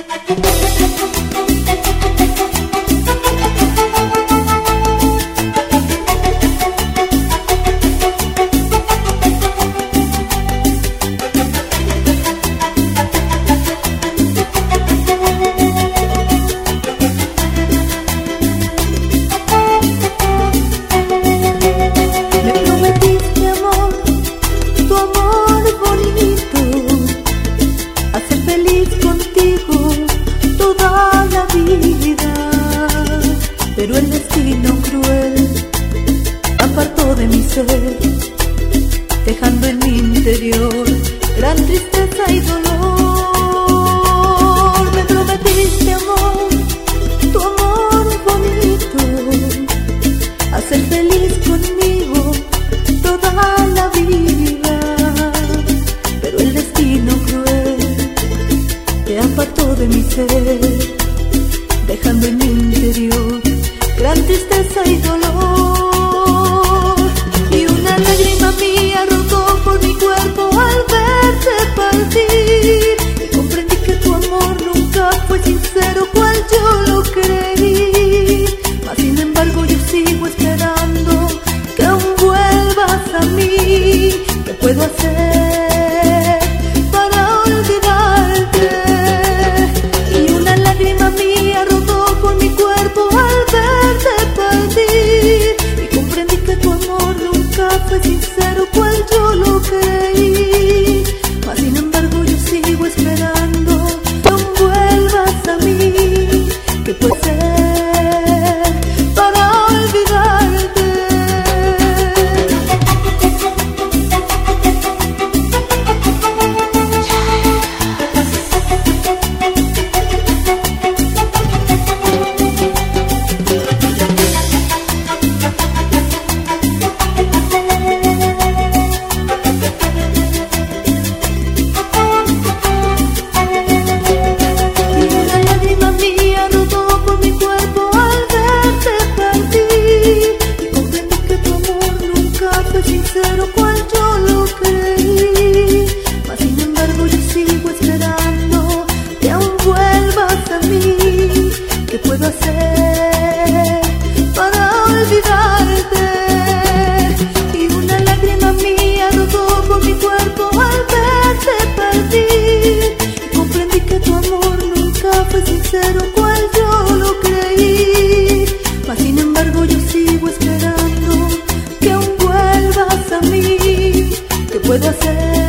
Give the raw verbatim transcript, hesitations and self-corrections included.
Pero el destino cruel apartó de mi ser, dejando en mi interior gran tristeza y dolor. Me prometiste amor, tu amor bonito, hacer feliz conmigo toda la vida. Pero el destino cruel te apartó de mi ser, dejando en mi interior gran tristeza y dolor. Y una lágrima mía rodó por mi cuerpo al verte partir, y comprendí que tu amor nunca fue sincero cual yo lo creí. Mas sin embargo yo sigo esperando que aún vuelvas a mí. ¿Qué puedo hacer para olvidarte? Y una lágrima mía rodó por mi cuerpo al verte partir, y comprendí que tu amor nunca fue sincero cual yo lo creí. Mas sin embargo yo sigo esperando que aún vuelvas a mí. ¿Qué puede ser para olvidarte? Sincero cual yo lo creí. Mas sin embargo yo sigo esperando que aún vuelvas a mí. ¿Qué puedo hacer para olvidarte? Y una lágrima mía rodó por mi cuerpo al verte partir, y comprendí que tu amor nunca fue sincero cual yo lo creí. Mas sin embargo yo sigo esperando que aún vuelvas a mí. ¿Qué puedo hacer